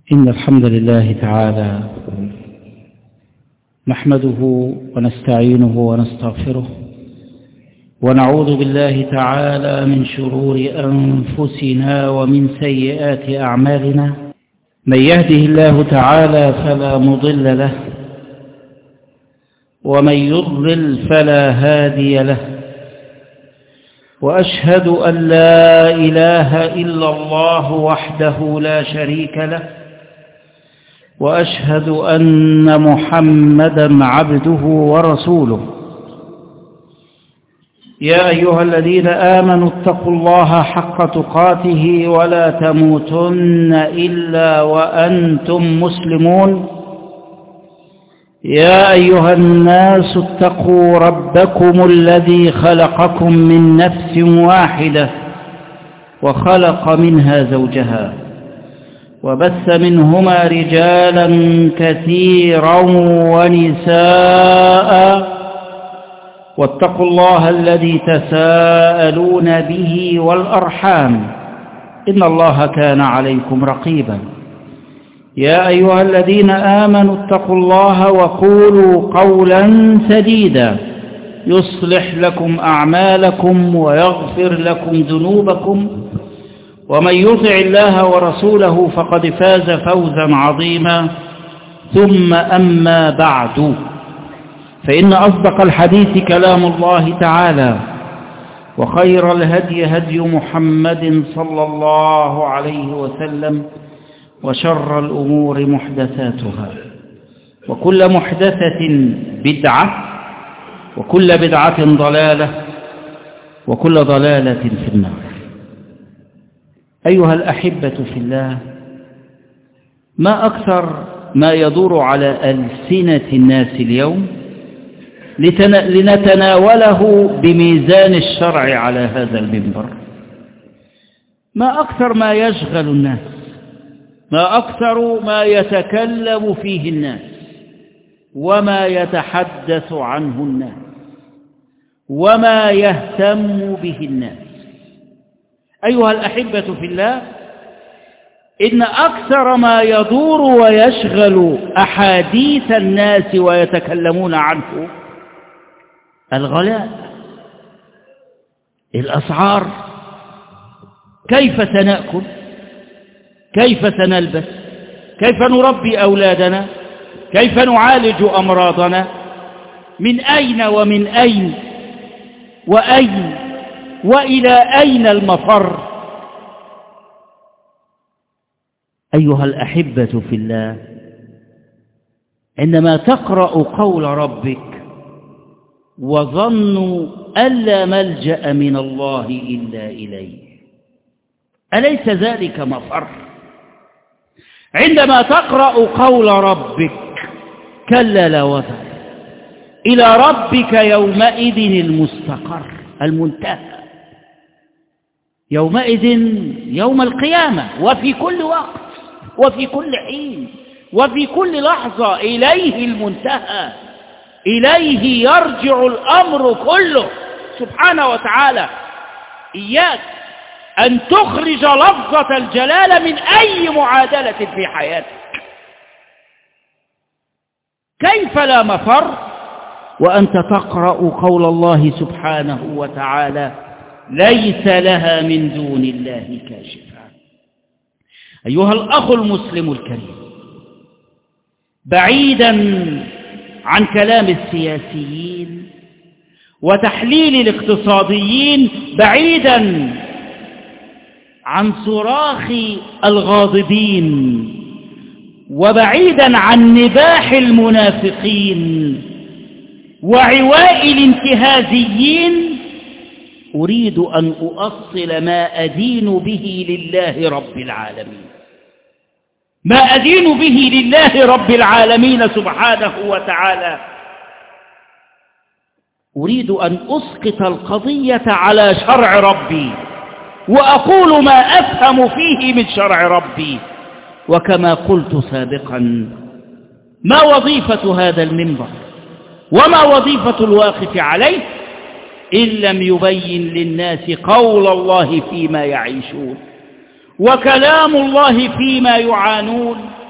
إن الحمد لله تعالى نحمده ونستعينه ونستغفره ونعوذ بالله تعالى من شرور أنفسنا ومن سيئات أعمالنا. من يهده الله تعالى فلا مضل له ومن يضلل فلا هادي له، وأشهد أن لا إله إلا الله وحده لا شريك له، وأشهد أن محمدًا عبده ورسوله. يا أيها الذين آمنوا اتقوا الله حق تقاته ولا تموتن إلا وأنتم مسلمون. يا أيها الناس اتقوا ربكم الذي خلقكم من نفس واحدة وخلق منها زوجها وبث منهما رجالا كثيرا ونساء، واتقوا الله الذي تساءلون به والأرحام إن الله كان عليكم رقيبا. يا أيها الذين آمنوا اتقوا الله وقولوا قولا سديدا يصلح لكم أعمالكم ويغفر لكم ذنوبكم، ومن يطع الله ورسوله فقد فاز فوزا عظيما. ثم أما بعد، فإن أصدق الحديث كلام الله تعالى، وخير الهدي هدي محمد صلى الله عليه وسلم، وشر الأمور محدثاتها، وكل محدثة بدعة، وكل بدعة ضلالة، وكل ضلالة في النار. أيها الأحبة في الله، ما أكثر ما يدور على ألسنة الناس اليوم لنتناوله بميزان الشرع على هذا المنبر. ما أكثر ما يشغل الناس، ما أكثر ما يتكلم فيه الناس، وما يتحدث عنه الناس، وما يهتم به الناس. أيها الأحبة في الله، إن أكثر ما يدور ويشغل أحاديث الناس ويتكلمون عنه الغلاء، الأسعار، كيف سنأكل، كيف سنلبس، كيف نربي أولادنا، كيف نعالج أمراضنا، من أين ومن أين وأين وإلى أين المفر. أيها الأحبة في الله، عندما تقرأ قول ربك وظنوا أن لا ملجأ من الله إلا إليه، أليس ذلك مفر؟ عندما تقرأ قول ربك كلا لا وزر، إلى ربك يومئذ المستقر المنتهى، يومئذ يوم القيامة، وفي كل وقت وفي كل حين وفي كل لحظة إليه المنتهى، إليه يرجع الأمر كله سبحانه وتعالى. إياك أن تخرج لفظة الجلالة من أي معادلة في حياتك. كيف لا مفر وأنت تقرأ قول الله سبحانه وتعالى ليس لها من دون الله كاشفة. أيها الأخ المسلم الكريم، بعيدا عن كلام السياسيين وتحليل الاقتصاديين، بعيدا عن صراخ الغاضبين، وبعيدا عن نباح المنافقين وعواء الانتهازيين، أريد أن أؤصل ما أدين به لله رب العالمين، ما أدين به لله رب العالمين سبحانه وتعالى. أريد أن أسقط القضية على شرع ربي، وأقول ما أفهم فيه من شرع ربي. وكما قلت سابقا، ما وظيفة هذا المنبر وما وظيفة الواقف عليه إن لم يبين للناس قول الله فيما يعيشون، وكلام الله فيما يعانون،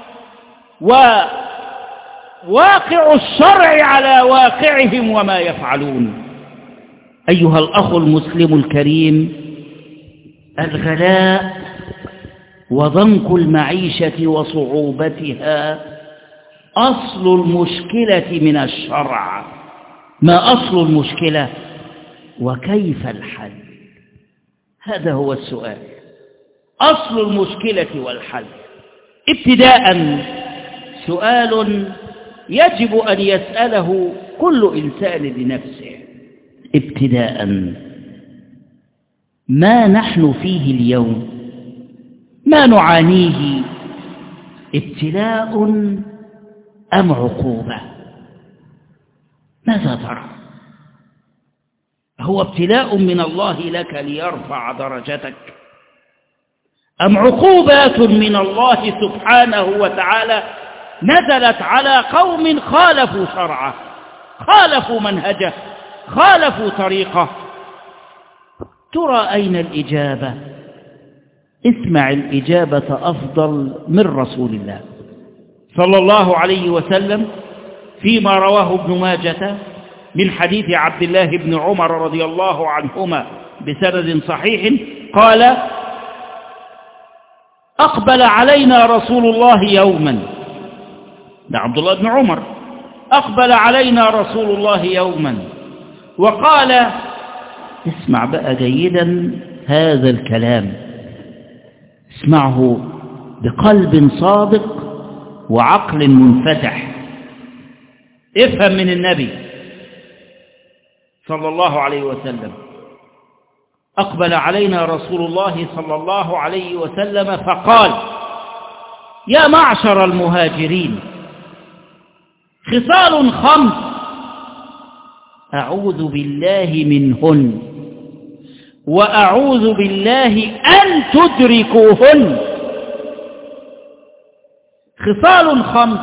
وواقع الشرع على واقعهم وما يفعلون. أيها الأخ المسلم الكريم، الغلاء وضنك المعيشة وصعوبتها أصل المشكلة من الشرع. ما أصل المشكلة وكيف الحل؟ هذا هو السؤال، أصل المشكلة والحل. ابتداء سؤال يجب أن يسأله كل إنسان لنفسه ابتداء: ما نحن فيه اليوم، ما نعانيه، ابتلاء أم عقوبة؟ ماذا ترى؟ هو ابتلاء من الله لك ليرفع درجتك، أم عقوبات من الله سبحانه وتعالى نزلت على قوم خالفوا شرعه، خالفوا منهجه، خالفوا طريقه؟ ترى أين الإجابة؟ اسمع الإجابة أفضل من رسول الله صلى الله عليه وسلم فيما رواه ابن ماجة من حديث عبد الله بن عمر رضي الله عنهما بسند صحيح قال: أقبل علينا رسول الله يوما، ده عبد الله بن عمر، أقبل علينا رسول الله يوما وقال، اسمع بقى جيدا هذا الكلام، اسمعه بقلب صادق وعقل منفتح، افهم من النبي صلى الله عليه وسلم. أقبل علينا رسول الله صلى الله عليه وسلم فقال: يا معشر المهاجرين، خصال 5 أعوذ بالله منهن وأعوذ بالله أن تدركوهن. خصال 5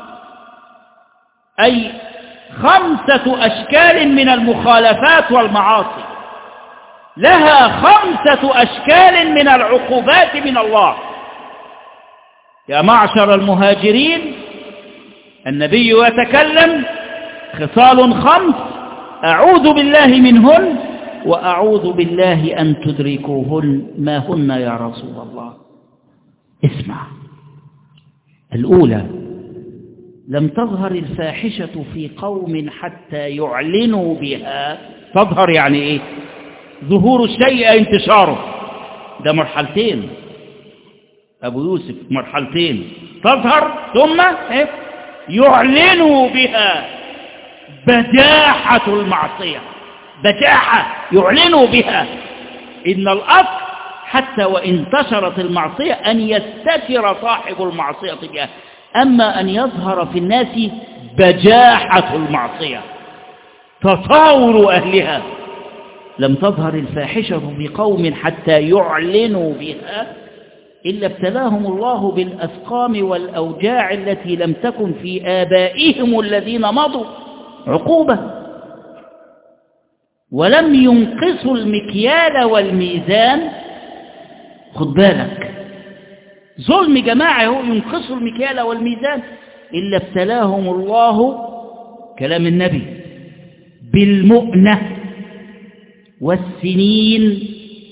أي 5 أشكال من المخالفات والمعاصي، لها 5 أشكال من العقوبات من الله. يا معشر المهاجرين، النبي يتكلم، خصال 5 أعوذ بالله منهن وأعوذ بالله أن تدركوهن. ما هن يا رسول الله؟ اسمع. الأولى: لم تظهر الفاحشة في قوم حتى يعلنوا بها. تظهر يعني إيه؟ ظهور الشيء انتشاره، ده مرحلتين أبو يوسف، مرحلتين: تظهر ثم يعلنوا بها. بجاحة المعصية، بجاحة يعلنوا بها. إن الأصل حتى وإن انتشرت المعصية أن يستتر صاحب المعصية بها، أما أن يظهر في الناس بجاحة المعصية، تطاول أهلها. لم تظهر الفاحشة في قوم حتى يعلنوا بها إلا ابتلاهم الله بالأسقام والأوجاع التي لم تكن في آبائهم الذين مضوا عقوبة، ولم ينقصوا المكيال والميزان. خد بالك، ظلم جماعي هو ينقصوا المكيال والميزان، إلا ابتلاهم الله، كلام النبي، بالمؤنة والسنين.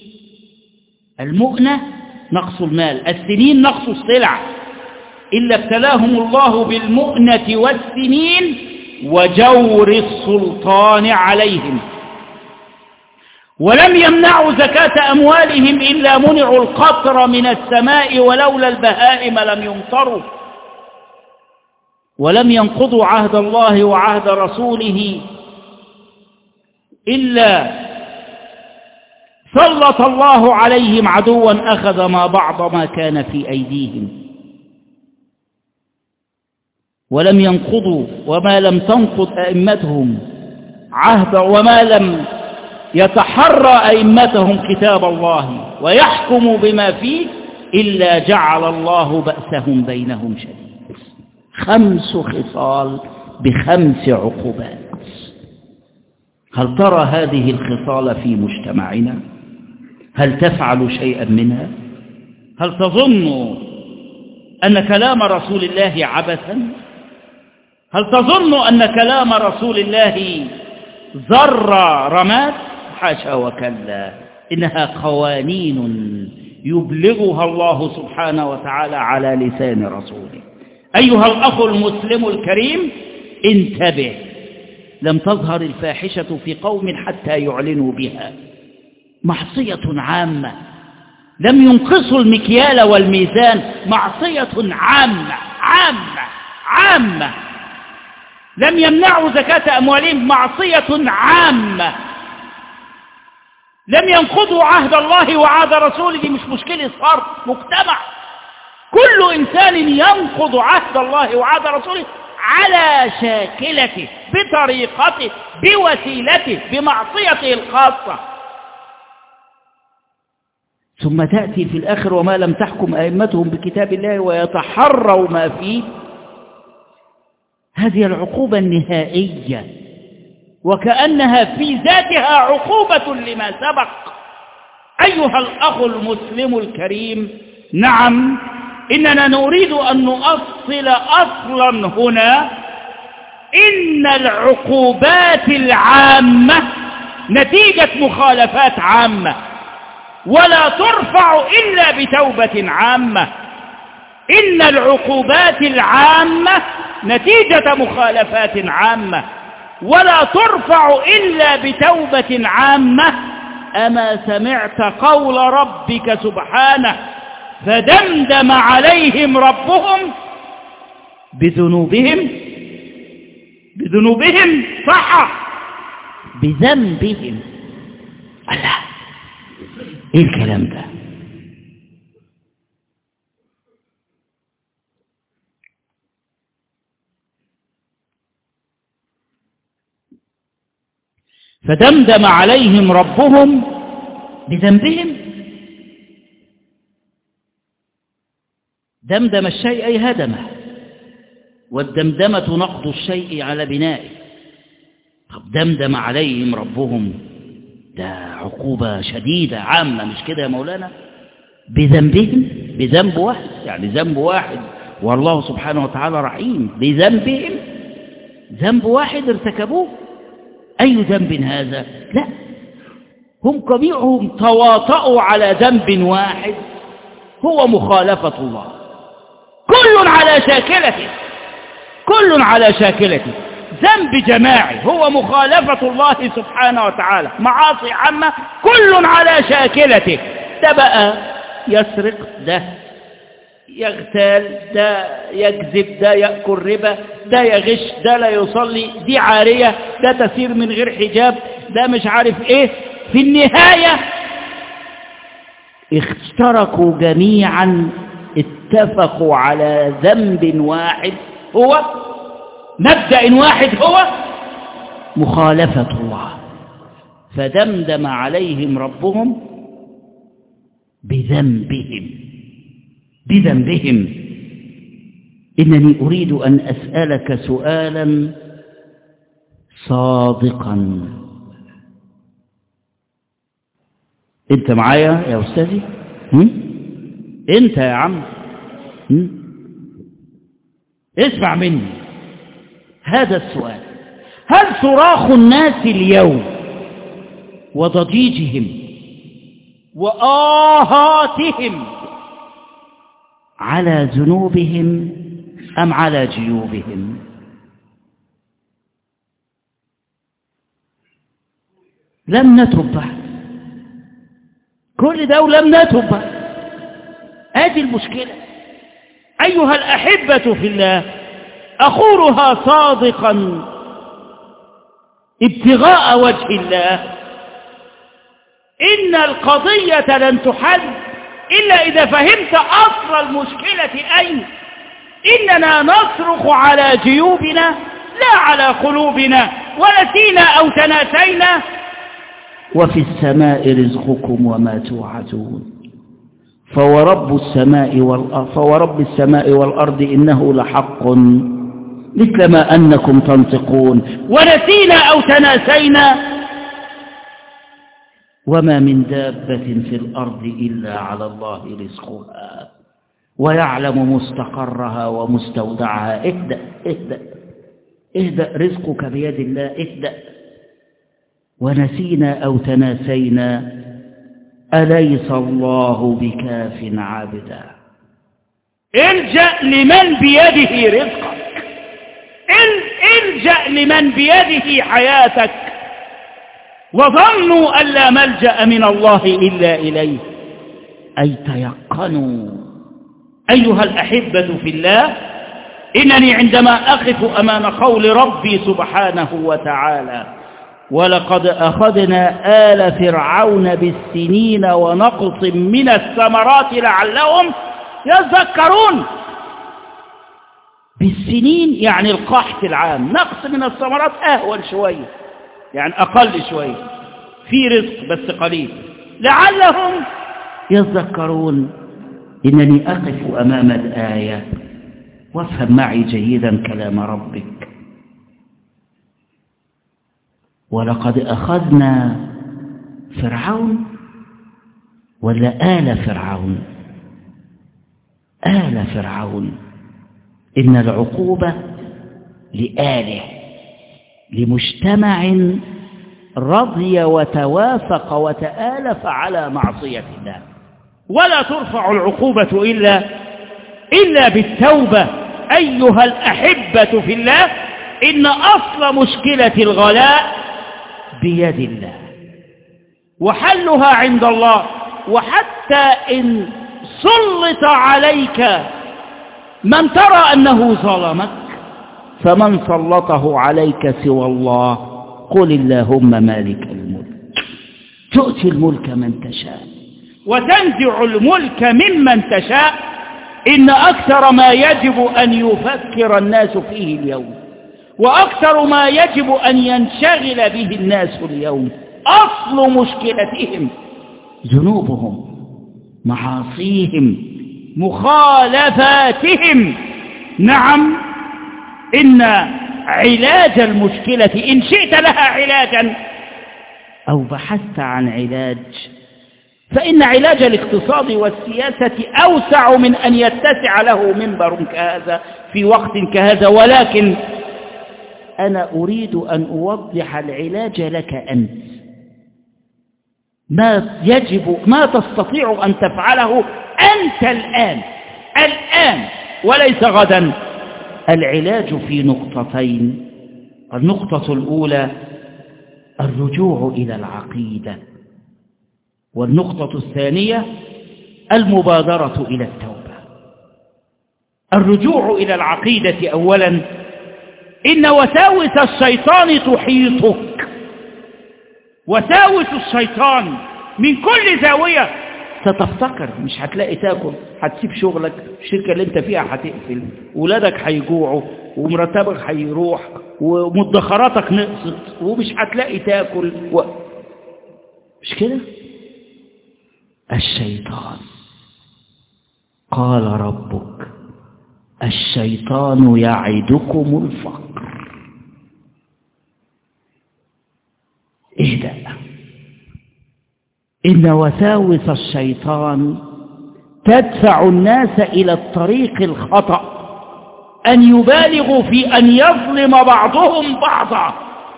المؤنة نقص المال، السنين نقص السلع. إلا ابتلاهم الله بالمؤنة والسنين وجور السلطان عليهم. ولم يمنعوا زكاة أموالهم إلا منعوا القطر من السماء، ولولا البهائم لم يمطروا. ولم ينقضوا عهد الله وعهد رسوله إلا سلط الله عليهم عدوا أخذ بعض ما كان في أيديهم. ولم ينقضوا وما لم تنقض أئمتهم عهد، وما لم يتحرى أئمتهم كتاب الله ويحكموا بما فيه إلا جعل الله بأسهم بينهم شديد. 5 خصال ب5 عقوبات. هل ترى هذه الخصال في مجتمعنا؟ هل تفعل شيئا منها؟ هل تظن أن كلام رسول الله عبثا؟ هل تظن أن كلام رسول الله ذر رماد؟ حاشا وكلا، إنها قوانين يبلغها الله سبحانه وتعالى على لسان رسوله. أيها الأخ المسلم الكريم، انتبه، لم تظهر الفاحشة في قوم حتى يعلنوا بها، معصية عامة، لم ينقصوا المكيال والميزان، معصية عامة عامة عامة، لم يمنعوا زكاة أموالهم، معصية عامة، لم ينقضوا عهد الله وعهد رسوله، دي مش مشكلة صار مجتمع، كل إنسان ينقض عهد الله وعهد رسوله على شاكلته، بطريقته، بوسيلته، بمعصيته الخاصة. ثم تأتي في الآخر وما لم تحكم أئمتهم بكتاب الله ويتحروا ما فيه، هذه العقوبة النهائية، وكأنها في ذاتها عقوبة لما سبق. أيها الأخ المسلم الكريم، نعم، إننا نريد أن نؤصل أصلا هنا، إن العقوبات العامة نتيجة مخالفات عامة، ولا ترفع إلا بتوبة عامة. إن العقوبات العامة نتيجة مخالفات عامة، ولا ترفع إلا بتوبة عامة. أما سمعت قول ربك سبحانه: فدمدم عليهم ربهم بذنوبهم صح، بذنبهم. الله، ايه الكلام ده؟ فدمدم عليهم ربهم بذنبهم. دمدم الشيء أي هدمه، والدمدمة نقض الشيء على بنائه. طب دمدم عليهم ربهم، ده عقوبة شديدة عامة، مش كده يا مولانا؟ بذنبهم، بذنب واحد، يعني ذنب واحد، والله سبحانه وتعالى رحيم. بذنبهم، ذنب واحد ارتكبوه. أي ذنب هذا؟ لا، هم جميعهم تواطؤوا على ذنب واحد هو مخالفة الله، كل على شاكلته، كل على شاكلته. ذنب جماعي هو مخالفة الله سبحانه وتعالى، معاصي عامة كل على شاكلته. ده بقى يسرق، ده يغتال، ده يكذب، ده يأكل ربا، ده يغش، ده لا يصلي، دي عارية، ده تسير من غير حجاب، ده مش عارف ايه. في النهاية اشتركوا جميعا، اتفقوا على ذنب واحد، هو مبدأ واحد، هو مخالفة الله. فدمدم عليهم ربهم بذنبهم. إنني أريد أن أسألك سؤالا صادقا. أنت معايا يا أستاذي؟ أنت يا عم، اسمع مني هذا السؤال: هل صراخ الناس اليوم وضجيجهم وآهاتهم على ذنوبهم أم على جيوبهم؟ لم نتب بعد، كل ده ولم نتب بعد. هذه المشكلة. أيها الأحبة في الله، أخورها صادقا ابتغاء وجه الله، إن القضية لن تحل إلا إذا فهمت أصل المشكلة أين. إننا نصرخ على جيوبنا لا على قلوبنا، ونسينا أو تناسينا. وفي السماء رزقكم وما توعدون، فورب السماء والأرض إنه لحق مثل ما أنكم تنطقون. ونسينا أو تناسينا. وما من دابة في الأرض إلا على الله رزقها ويعلم مستقرها ومستودعها. اهدأ اهدأ اهدأ، رزقك بيد الله، اهدأ. ونسينا أو تناسينا، أليس الله بكاف عبدا. الجأ لمن بيده رزقك، الجأ لمن بيده حياتك، وظنوا أن لا ملجأ من الله إلا إليه، أي تيقنوا. أيها الأحبة في الله، إنني عندما أقف أمام قول ربي سبحانه وتعالى ولقد أخذنا آل فرعون بالسنين ونقص من الثمرات لعلهم يذكرون. بالسنين يعني القحط العام، نقص من الثمرات أهون شوية، يعني أقل شوية، في رزق بس قليل، لعلهم يذكرون. إنني أقف أمام الآية، وافهم معي جيدا كلام ربك. ولقد أخذنا فرعون ولا آل فرعون؟ آل فرعون. إن العقوبة لآله، لمجتمع رضي وتوافق وتآلف على معصية الله. ولا ترفع العقوبة إلا بالتوبة. أيها الأحبة في الله، إن أصل مشكلة الغلاء بيد الله، وحلها عند الله. وحتى إن سلط عليك من ترى أنه ظلمك، فمن سلطه عليك سوى الله، قل اللهم مالك الملك تؤتي الملك من تشاء وتنزع الملك ممن تشاء. إن أكثر ما يجب أن يفكر الناس فيه اليوم، وأكثر ما يجب أن ينشغل به الناس اليوم، أصل مشكلتهم ذنوبهم، معاصيهم، مخالفاتهم. نعم، إن علاج المشكلة، إن شئت لها علاجا أو بحثت عن علاج، فإن علاج الاقتصاد والسياسة أوسع من أن يتسع له منبر كهذا في وقت كهذا. ولكن أنا أريد أن أوضح العلاج لك أنت، ما تستطيع أن تفعله أنت الآن وليس غدا. العلاج في نقطتين. النقطة الأولى الرجوع إلى العقيدة، والنقطة الثانية المبادرة إلى التوبة. الرجوع إلى العقيدة أولا، إن وساوس الشيطان تحيطك، وساوس الشيطان من كل زاوية. ستفتكر مش هتلاقي تاكل، هتسيب شغلك، الشركة اللي انت فيها هتقفل، ولادك هيجوعوا، ومرتبك هيروح، ومدخراتك نقصت، ومش هتلاقي تاكل مش كده؟ الشيطان، قال ربك الشيطان يعدكم الفقر. اهدأ. إن وساوس الشيطان تدفع الناس إلى الطريق الخطأ، أن يبالغوا في أن يظلم بعضهم بعضا،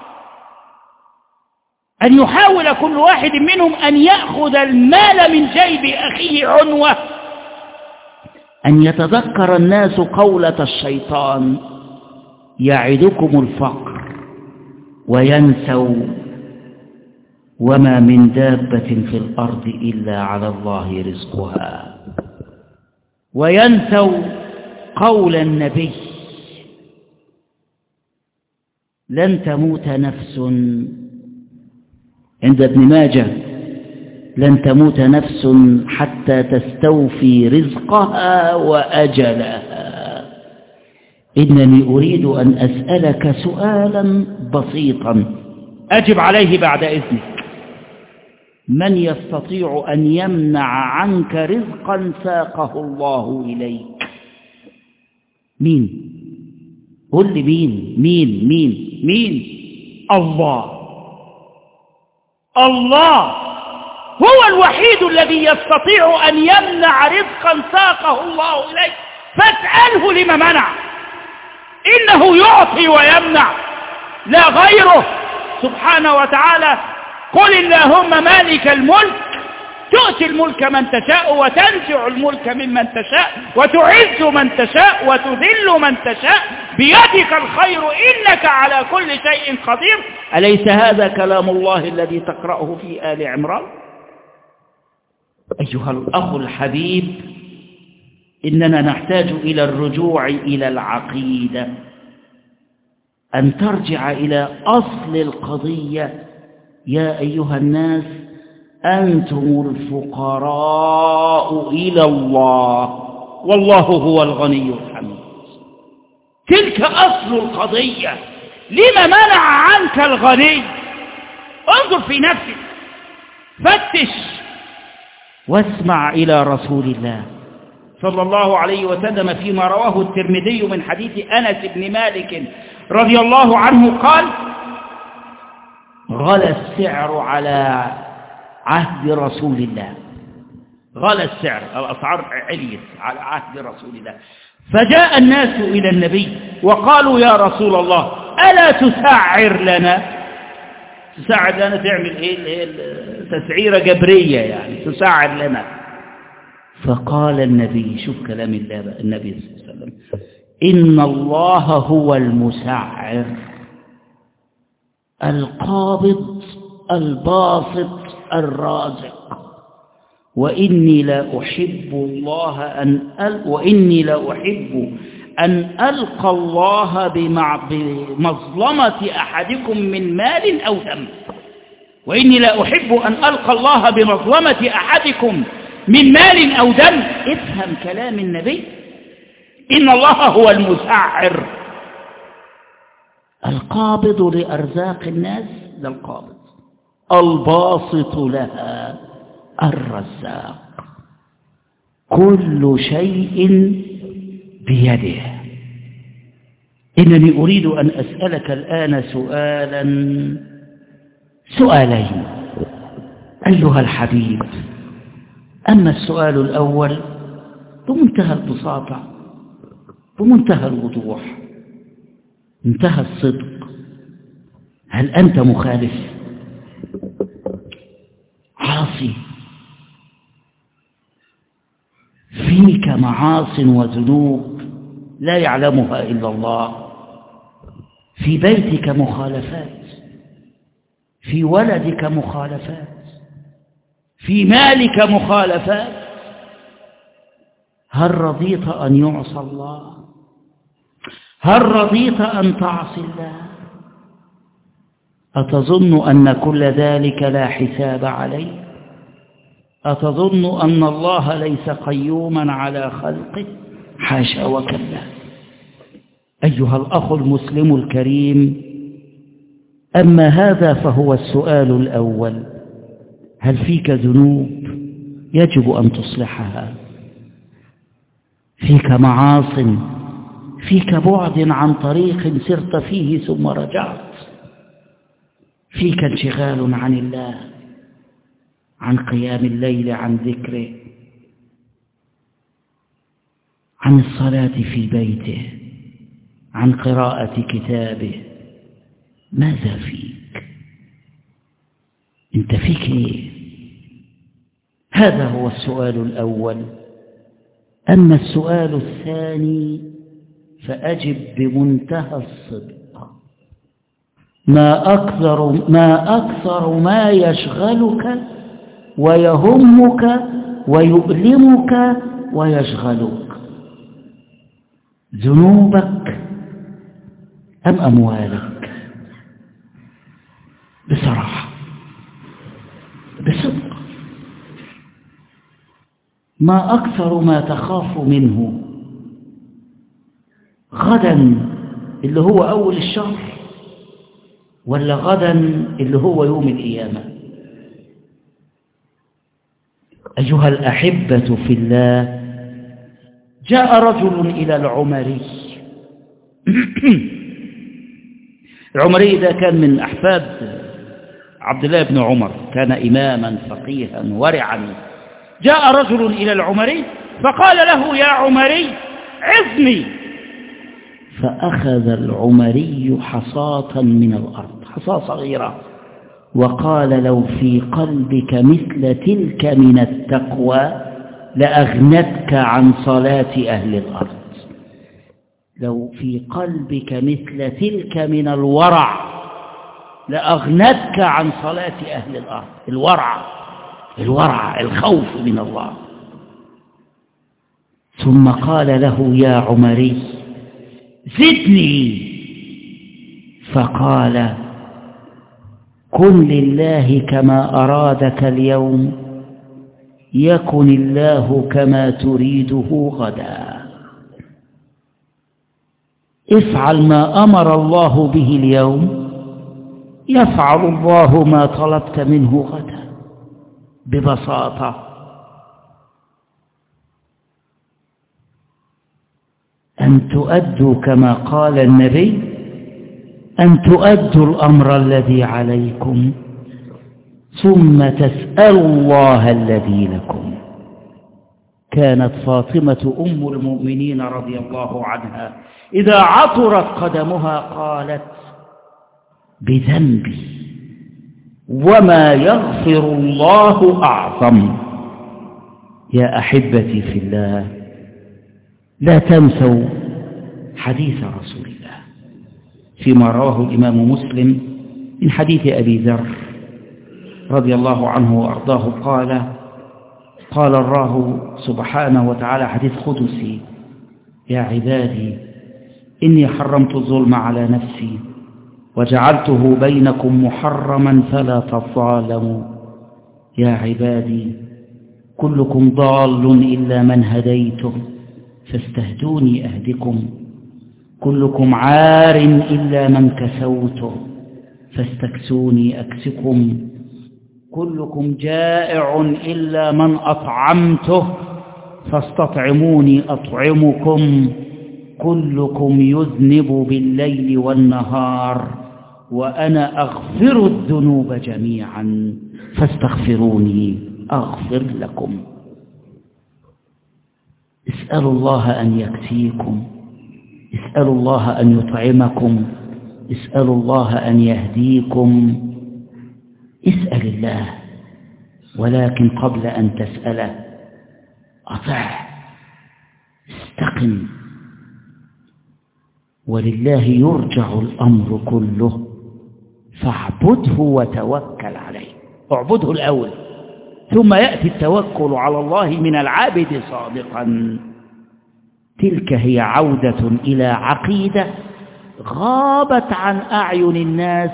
أن يحاول كل واحد منهم أن يأخذ المال من جيب أخيه عنوة، أن يتذكر الناس قولة الشيطان يعدكم الفقر وينسوا وما من دابة في الأرض إلا على الله رزقها، وينسوا قول النبي لن تموت نفس، عند ابن ماجه، لن تموت نفس حتى تستوفي رزقها وأجلها. إنني أريد أن أسألك سؤالا بسيطا أجب عليه بعد إذنك. من يستطيع أن يمنع عنك رزقا ساقه الله إليك؟ مين؟ قل لي مين؟ الله هو الوحيد الذي يستطيع أن يمنع رزقا ساقه الله إليه، فاسأله لما منع، إنه يعطي ويمنع لا غيره سبحانه وتعالى. قل اللهم مالك الملك تؤتي الملك من تشاء وتنزع الملك ممن تشاء وتعز من تشاء وتذل من تشاء بيدك الخير إنك على كل شيء قدير. أليس هذا كلام الله الذي تقرأه في آل عمران؟ أيها الأخ الحبيب، إننا نحتاج إلى الرجوع إلى العقيدة، أن ترجع إلى أصل القضية. يا أيها الناس أنتم الفقراء إلى الله والله هو الغني الحميد. تلك أصل القضية. لما منع عنك الغني؟ انظر في نفسك، فتش واسمع إلى رسول الله صلى الله عليه وسلم فيما رواه الترمذي من حديث أنس بن مالك رضي الله عنه قال: غلى السعر على عهد رسول الله. غلى السعر، الأسعار عليت على عهد رسول الله. فجاء الناس إلى النبي وقالوا: يا رسول الله ألا تسعر لنا؟ تسعر لنا تعمل إيه؟ تسعيرة جبرية يعني، تسعر لنا. فقال النبي، شوف كلام النبي صلى الله عليه وسلم: إن الله هو المسعر القابض الباسط الرازق، وإني لا أحب أن ألقى الله بمظلمة أحدكم من مال أو دم. وإني لا أحب أن ألقى الله بمظلمة أحدكم من مال أو دم. افهم كلام النبي، إن الله هو المسعر القابض لأرزاق الناس، ده القابض، الباسط لها الرزاق، كل شيء بيده. إنني أريد أن أسألك الآن سؤالين أيها الحبيب. أما السؤال الأول بمنتهى البساطة، بمنتهى الوضوح، منتهى الصدق: هل أنت مخالف عاصي فيك معاص وذنوب لا يعلمها إلا الله، في بيتك مخالفات، في ولدك مخالفات، في مالك مخالفات؟ هل رضيت أن يعصى الله؟ هل رضيت أن تعصي الله؟ أتظن أن كل ذلك لا حساب عليه؟ أتظن أن الله ليس قيوما على خلقه؟ حاشا وكلا. أيها الأخ المسلم الكريم، أما هذا فهو السؤال الأول: هل فيك ذنوب يجب أن تصلحها؟ فيك معاصٍ، فيك بعد عن طريق سرت فيه ثم رجعت، فيك انشغال عن الله، عن قيام الليل، عن ذكره، عن الصلاة في بيته، عن قراءة كتابه. ماذا فيك؟ انت فيك ايه؟ هذا هو السؤال الأول. أما السؤال الثاني فأجب بمنتهى الصدق: ما أكثر ما يشغلك ويهمك ويؤلمك ويشغلك، ذنوبك أم أموالك؟ بصراحة، بصدق، ما أكثر ما تخاف منه غدا اللي هو أول الشهر، ولا غدا اللي هو يوم القيامة؟ أيها الأحبة في الله، جاء رجل إلى العمري. العمري ده كان من أحفاد عبد الله بن عمر كان إماما فقيها ورعا. جاء رجل إلى العمري فقال له: يا عمري عظني. فأخذ العمري حصاة من الأرض، حصاة صغيرة، وقال: لو في قلبك مثل تلك من التقوى لأغنتك عن صلاة أهل الأرض. لو في قلبك مثل تلك من الورع لأغنتك عن صلاة أهل الأرض. الورع الخوف من الله. ثم قال له: يا عمري زدني. فقال: كن لله كما أرادك اليوم يكن الله كما تريده غدا. افعل ما أمر الله به اليوم يفعل الله ما طلبت منه غدا. ببساطة أن تؤدوا كما قال النبي، أن تؤدوا الأمر الذي عليكم ثم تسألوا الله الذي لكم. كانت فاطمة أم المؤمنين رضي الله عنها إذا عطرت قدمها قالت: بذنبي وما يغفر الله أعظم. يا أحبتي في الله، لا تنسوا حديث رسول الله فيما رواه الإمام مسلم من حديث أبي ذر رضي الله عنه وأرضاه قال الله سبحانه وتعالى حديث قدسي: يا عبادي إني حرمت الظلم على نفسي وجعلته بينكم محرما فلا تظالموا. يا عبادي كلكم ضال إلا من هديته فاستهدوني أهدكم. كلكم عار إلا من كسوته فاستكسوني أكسكم. كلكم جائع إلا من أطعمته فاستطعموني أطعمكم. كلكم يذنب بالليل والنهار وأنا أغفر الذنوب جميعا فاستغفروني أغفر لكم. اسألوا الله أن يكفيكم، اسألوا الله أن يطعمكم، اسألوا الله أن يهديكم. اسأل الله، ولكن قبل أن تسأله أطع، استقم. ولله يرجع الأمر كله فاعبده وتوكل عليه. اعبده الأول ثم يأتي التوكل على الله من العابد صادقا. تلك هي عودة إلى عقيدة غابت عن أعين الناس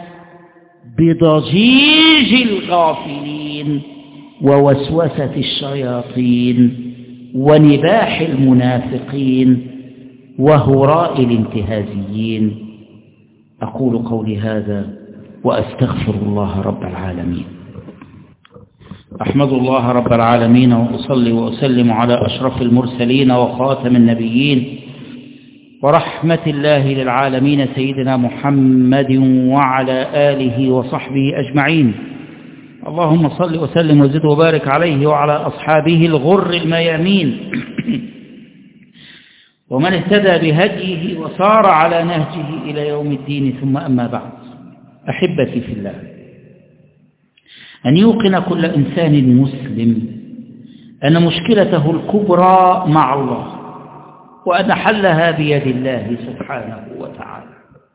بضجيج الغافلين ووسوسة الشياطين ونباح المنافقين وهراء الانتهازيين. أقول قولي هذا وأستغفر الله رب العالمين. أحمد الله رب العالمين وأصلي وأسلم على أشرف المرسلين وخاتم النبيين ورحمة الله للعالمين سيدنا محمد وعلى آله وصحبه أجمعين. اللهم صل وسلم وزد وبارك عليه وعلى أصحابه الغر الميامين ومن اهتدى بهديه وصار على نهجه إلى يوم الدين. ثم أما بعد، أحبتي في الله، أن يوقن كل إنسان مسلم أن مشكلته الكبرى مع الله وأن حلها بيد الله سبحانه وتعالى.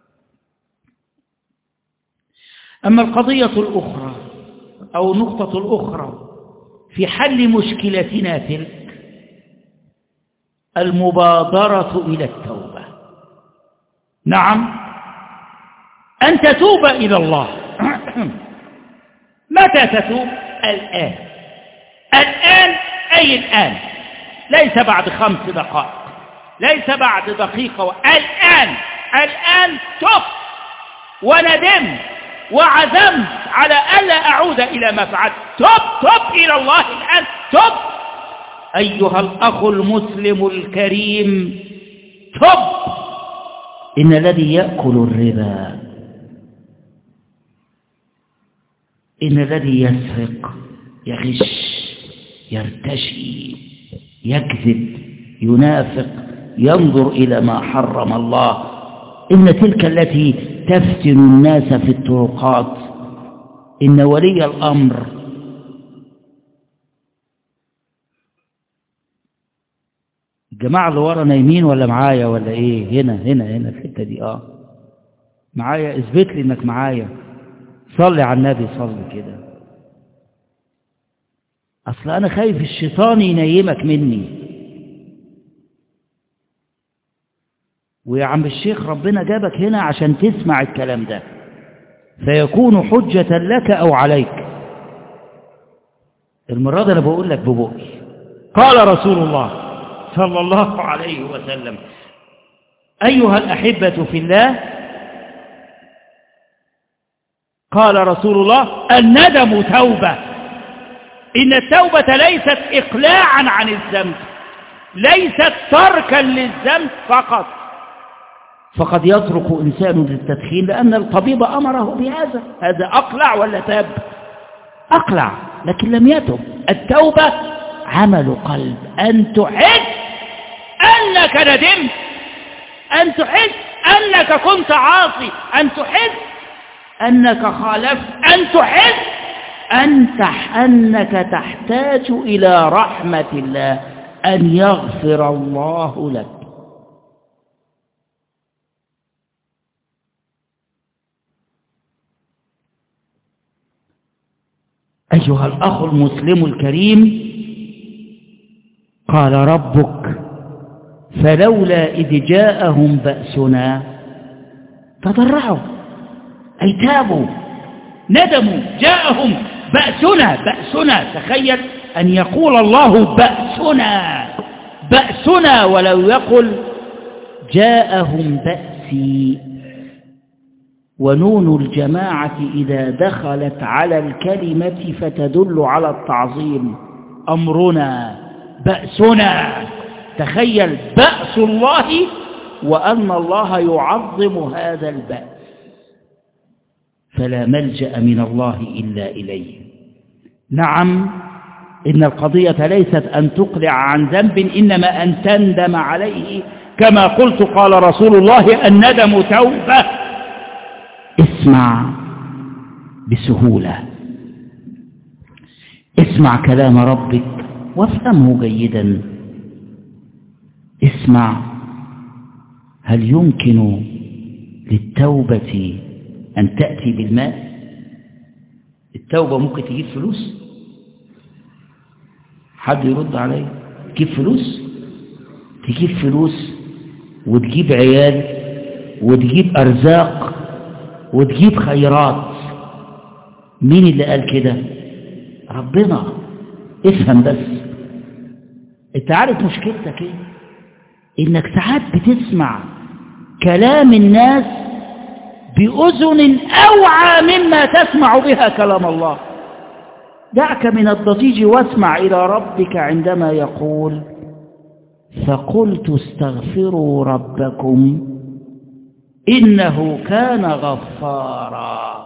أما القضية الأخرى أو النقطة الأخرى في حل مشكلتنا تلك المبادرة إلى التوبة. نعم، أن تتوب إلى الله. متى تتوب؟ الآن. الآن أي الآن، ليس بعد 5 دقائق، ليس بعد دقيقة. الآن تب وندمت وعزمت على ألا أعود إلى ما فعلت. تب إلى الله الآن، تب أيها الأخ المسلم الكريم، تب. إن الذي يأكل الربا إن الذي يسرق يغش يرتشي يكذب ينافق ينظر إلى ما حرم الله، إن تلك التي تفتن الناس في الطرقات، إن ولي الأمر الجماعة اللي ورا نايمين ولا معايا ولا إيه؟ هنا الحتة دي معايا، اثبت لي إنك معايا، صلي على النبي، صلي كده. أصل أنا خايف الشيطان ينيمك مني. ويا عم الشيخ ربنا جابك هنا عشان تسمع الكلام ده فيكون حجة لك أو عليك. المرة دي أنا بقول لك ببقي، قال رسول الله صلى الله عليه وسلم: أيها الأحبة في الله، قال رسول الله: الندم توبة. إن التوبة ليست إقلاعا عن الذنب، ليست تركا للذنب فقط، فقد يترك إنسان للتدخين لأن الطبيب أمره بهذا، هذا أقلع ولا تاب؟ أقلع، لكن لم يتب. التوبة عمل قلب، أن تحس أنك ندمت، أن تحس أنك كنت عاصي، أن تحس أنك خالفت، أن تحس أنك تحتاج إلى رحمة الله، أن يغفر الله لك. أيها الأخ المسلم الكريم، قال ربك: فلولا إذ جاءهم بأسنا تضرعوا، أي تابوا ندموا، جاءهم بأسنا. تخيل أن يقول الله بأسنا ولو يقل جاءهم بأسي. ونون الجماعة إذا دخلت على الكلمة فتدل على التعظيم، أمرنا بأسنا. تخيل بأس الله وأن الله يعظم هذا البأس، فلا ملجأ من الله إلا إليه. نعم، إن القضية ليست أن تقلع عن ذنب، إنما أن تندم عليه، كما قلت قال رسول الله: الندم توبة. اسمع بسهولة، اسمع كلام ربك وافهمه جيدا. اسمع، هل يمكن للتوبة أن تأتي بالمال؟ التوبة ممكن تجيب فلوس؟ حد يرد علي؟ تجيب فلوس؟ تجيب فلوس وتجيب عيال وتجيب أرزاق وتجيب خيرات. مين اللي قال كده؟ ربنا. افهم بس، انت عارف مشكلتك ايه؟ انك ساعات بتسمع كلام الناس بأذن أوعى مما تسمع بها كلام الله. دعك من الضجيج واسمع إلى ربك عندما يقول: فقلت استغفروا ربكم إنه كان غفارا.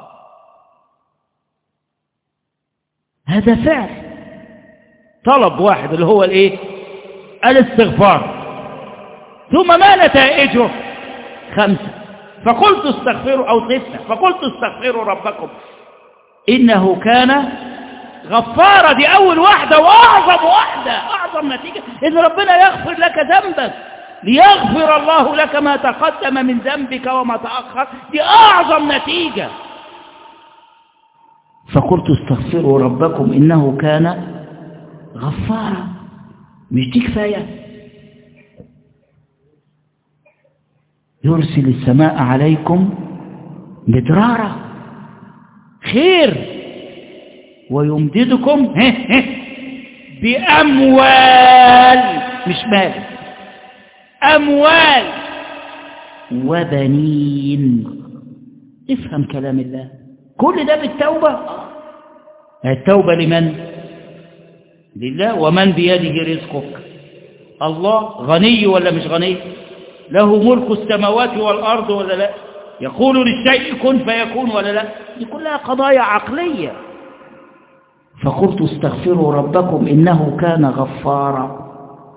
هذا فعل، طلب واحد اللي هو الايه؟ الاستغفار. ثم ما نتائجه؟ 5. فقلت استغفروا، أو 6. فقلت استغفروا ربكم إنه كان غفارا. دي أول واحدة وأعظم واحدة، أعظم نتيجة إن ربنا يغفر لك ذنبك، ليغفر الله لك ما تقدم من ذنبك وما تأخر. دي أعظم نتيجة. فقلت استغفروا ربكم إنه كان غفارا. مش دي كفاية؟ يرسل السماء عليكم مدرارا، خير، ويمددكم بأموال، مش مال، أموال وبنين. افهم كلام الله. كل ده بالتوبة. التوبة لمن؟ لله. ومن بيده رزقك؟ الله. غني ولا مش غني؟ له ملك السماوات والأرض ولا لا؟ يقول للشيء كن فيكون ولا لا؟ دي كلها قضايا عقلية. فقلت استغفروا ربكم إنه كان غفارا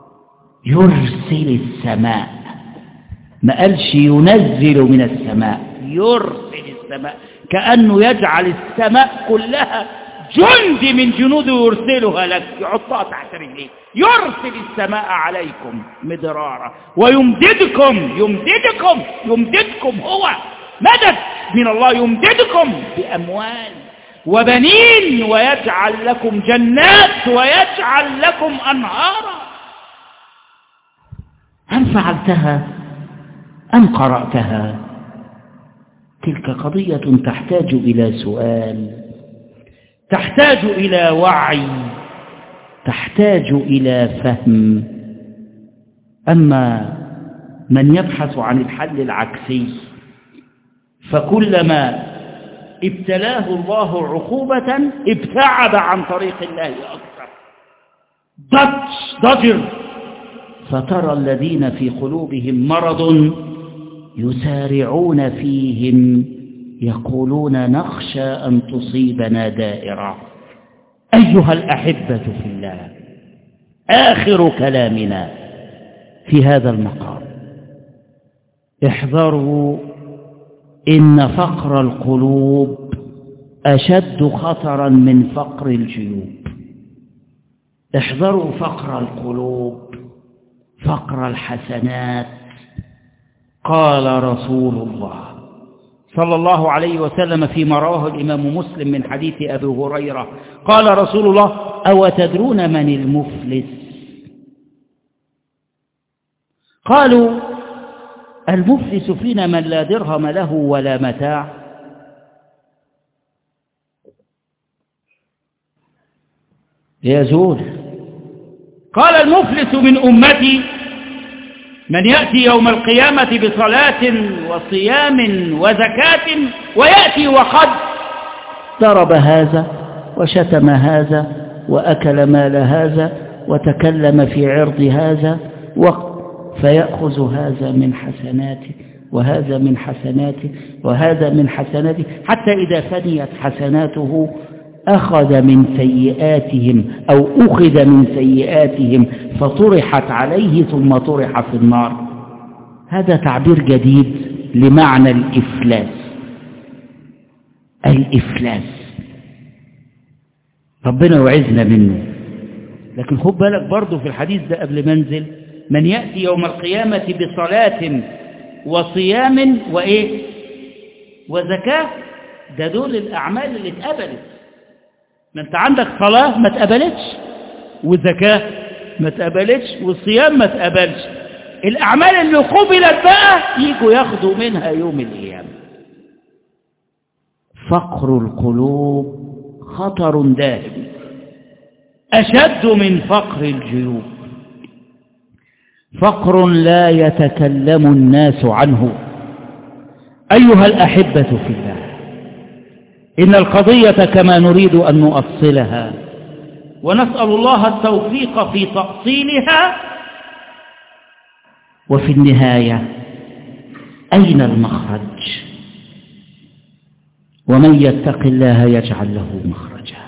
يرسل السماء، ما قالش ينزل من السماء، يرسل السماء، كأنه يجعل السماء كلها جند من جنوده يرسلها لك، يحطها تحت رجليك. يرسل السماء عليكم مدرارا يمددكم هو مدد من الله، يمددكم بأموال وبنين ويجعل لكم جنات ويجعل لكم أنهارا. هل فعلتها أم قرأتها؟ تلك قضية تحتاج إلى سؤال، تحتاج إلى وعي، تحتاج إلى فهم. أما من يبحث عن الحل العكسي فكلما ابتلاه الله عقوبة ابتعد عن طريق الله أكثر، ضجر. فترى الذين في قلوبهم مرض يسارعون فيهم يقولون نخشى أن تصيبنا دائرة. أيها الأحبة في الله، آخر كلامنا في هذا المقام: احذروا، إن فقر القلوب أشد خطرا من فقر الجيوب. احذروا فقر القلوب، فقر الحسنات. قال رسول الله صلى الله عليه وسلم فيما رواه الإمام مسلم من حديث أبي هريرة، قال رسول الله: أو تدرون من المفلس؟ قالوا: المفلس فينا من لا درهم له ولا متاع. يزول. قال: المفلس من أمتي من يأتي يوم القيامة بصلاة وصيام وزكاة ويأتي وقد ضرب هذا وشتم هذا وأكل مال هذا وتكلم في عرض هذا، فيأخذ هذا من حسناته وهذا من حسناته وهذا من حسناته، حتى إذا فنيت حسناته أخذ من سيئاتهم أو أخذ من سيئاتهم فطرحت عليه ثم طرح في النار. هذا تعبير جديد لمعنى الإفلاس. الإفلاس ربنا يعزنا منه. لكن خد بالك برضو في الحديث ده قبل منزل: من يأتي يوم القيامة بصلاة وصيام وإيه وزكاة. ده دول الأعمال اللي اتقبلت. ما انت عندك صلاة ما اتقبلتش، والزكاة ما اتقبلتش، والصيام ما اتقبلش. الأعمال اللي قبلت بقى يجوا ياخدوا منها يوم القيامة. فقر القلوب خطر دائم أشد من فقر الجيوب. فقر لا يتكلم الناس عنه. أيها الأحبة في الله، إن القضية كما نريد أن نؤصلها ونسأل الله التوفيق في تأصيلها، وفي النهاية أين المخرج؟ ومن يتق الله يجعل له مخرجا.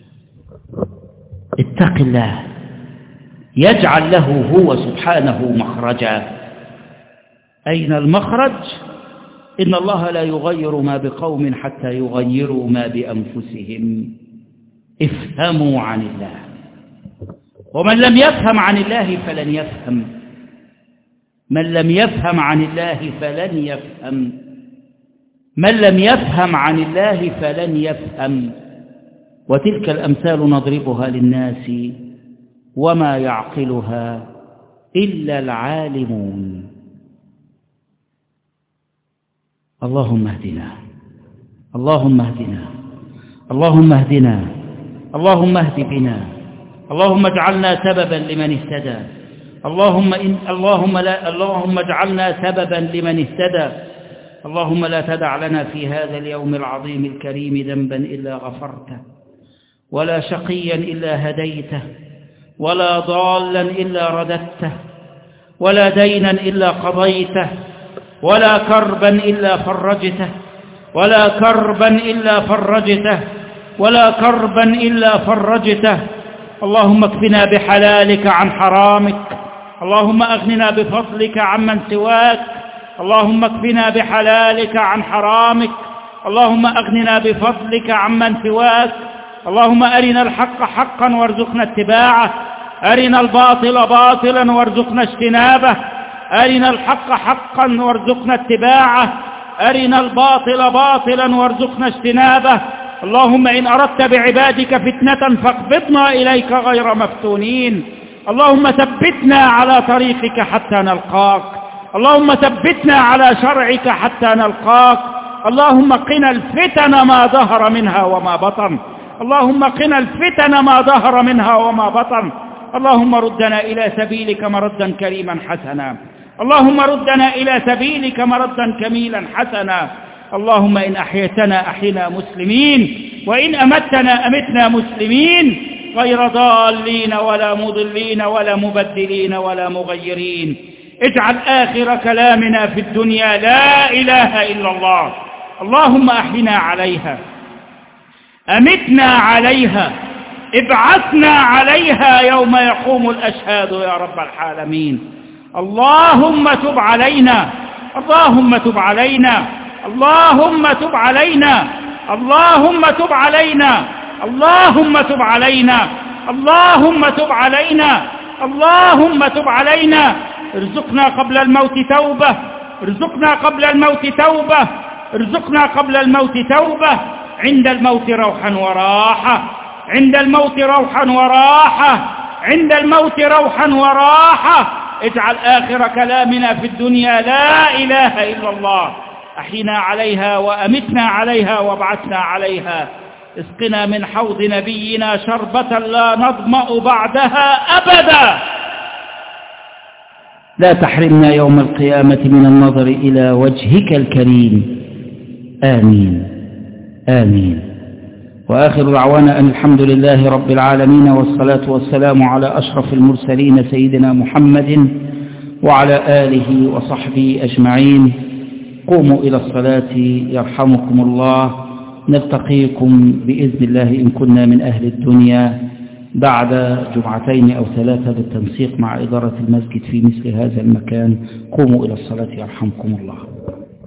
اتق الله يجعل له هو سبحانه مخرجا. أين المخرج؟ إن الله لا يغير ما بقوم حتى يغيروا ما بأنفسهم. افهموا عن الله، ومن لم يفهم عن الله فلن يفهم. من لم يفهم عن الله فلن يفهم. من لم يفهم عن الله فلن يفهم. وتلك الأمثال نضربها للناس وما يعقلها إلا العالمون. اللهم اهدنا، اللهم اهدنا، اللهم اهدنا، اللهم اهد بنا، اللهم اجعلنا سببا لمن اهتدى، اللهم اجعلنا سببا لمن اهتدى. اللهم لا تدع لنا في هذا اليوم العظيم الكريم ذنبا إلا غفرته، ولا شقيا إلا هديته، ولا ضالا إلا رددته، ولا دينا إلا قضيته، ولا كربا إلا فرجته، ولا كربا إلا فرجته، ولا كربا إلا فرجته. اللهم اكفنا بحلالك عن حرامك، اللهم أغننا بفضلك عمن سواك. اللهم اكفنا بحلالك عن حرامك، اللهم أغننا بفضلك عمن سواك. اللهم أرنا الحق حقا وارزقنا اتباعه، أرنا الباطل باطلا وارزقنا اجتنابه، أرنا الحق حقا وارزقنا اتباعه، أرنا الباطل باطلا وارزقنا اجتنابه. اللهم إن أردت بعبادك فتنة فاقبضنا إليك غير مفتونين. اللهم ثبتنا على طريقك حتى نلقاك، اللهم ثبتنا على شرعك حتى نلقاك. اللهم قنا الفتن ما ظهر منها وما بطن، اللهم قنا الفتن ما ظهر منها وما بطن. اللهم ردنا إلى سبيلك مردا كريما حسنا، اللهم ردنا إلى سبيلك مردا كميلا حسنا. اللهم إن أحيتنا أحينا مسلمين، وإن أمتنا أمتنا مسلمين، غير ضالين ولا مضلين ولا مبدلين ولا مغيرين. اجعل آخر كلامنا في الدنيا لا إله إلا الله. اللهم أحينا عليها، أمتنا عليها، ابعثنا عليها يوم يقوم الأشهاد يا رب العالمين. اللهم تب علينا، اللهم تب علينا، اللهم تب علينا، اللهم تب علينا، اللهم تب علينا، اللهم تب علينا، اللهم تب علينا. ارزقنا قبل الموت توبة، ارزقنا قبل الموت توبة، ارزقنا قبل الموت توبة. عند الموت روحا وراحة، عند الموت روحا وراحة، عند الموت روحا وراحة. اجعل آخر كلامنا في الدنيا لا إله إلا الله. أحينا عليها وأمتنا عليها وابعثنا عليها. اسقنا من حوض نبينا شربة لا نظمأ بعدها أبدا. لا تحرمنا يوم القيامة من النظر إلى وجهك الكريم. آمين آمين. وآخر دعوانا أن الحمد لله رب العالمين، والصلاة والسلام على أشرف المرسلين سيدنا محمد وعلى آله وصحبه أجمعين. قوموا إلى الصلاة يرحمكم الله. نلتقيكم بإذن الله إن كنا من أهل الدنيا بعد جمعتين أو ثلاثة بالتنسيق مع إدارة المسجد في مثل هذا المكان. قوموا إلى الصلاة يرحمكم الله.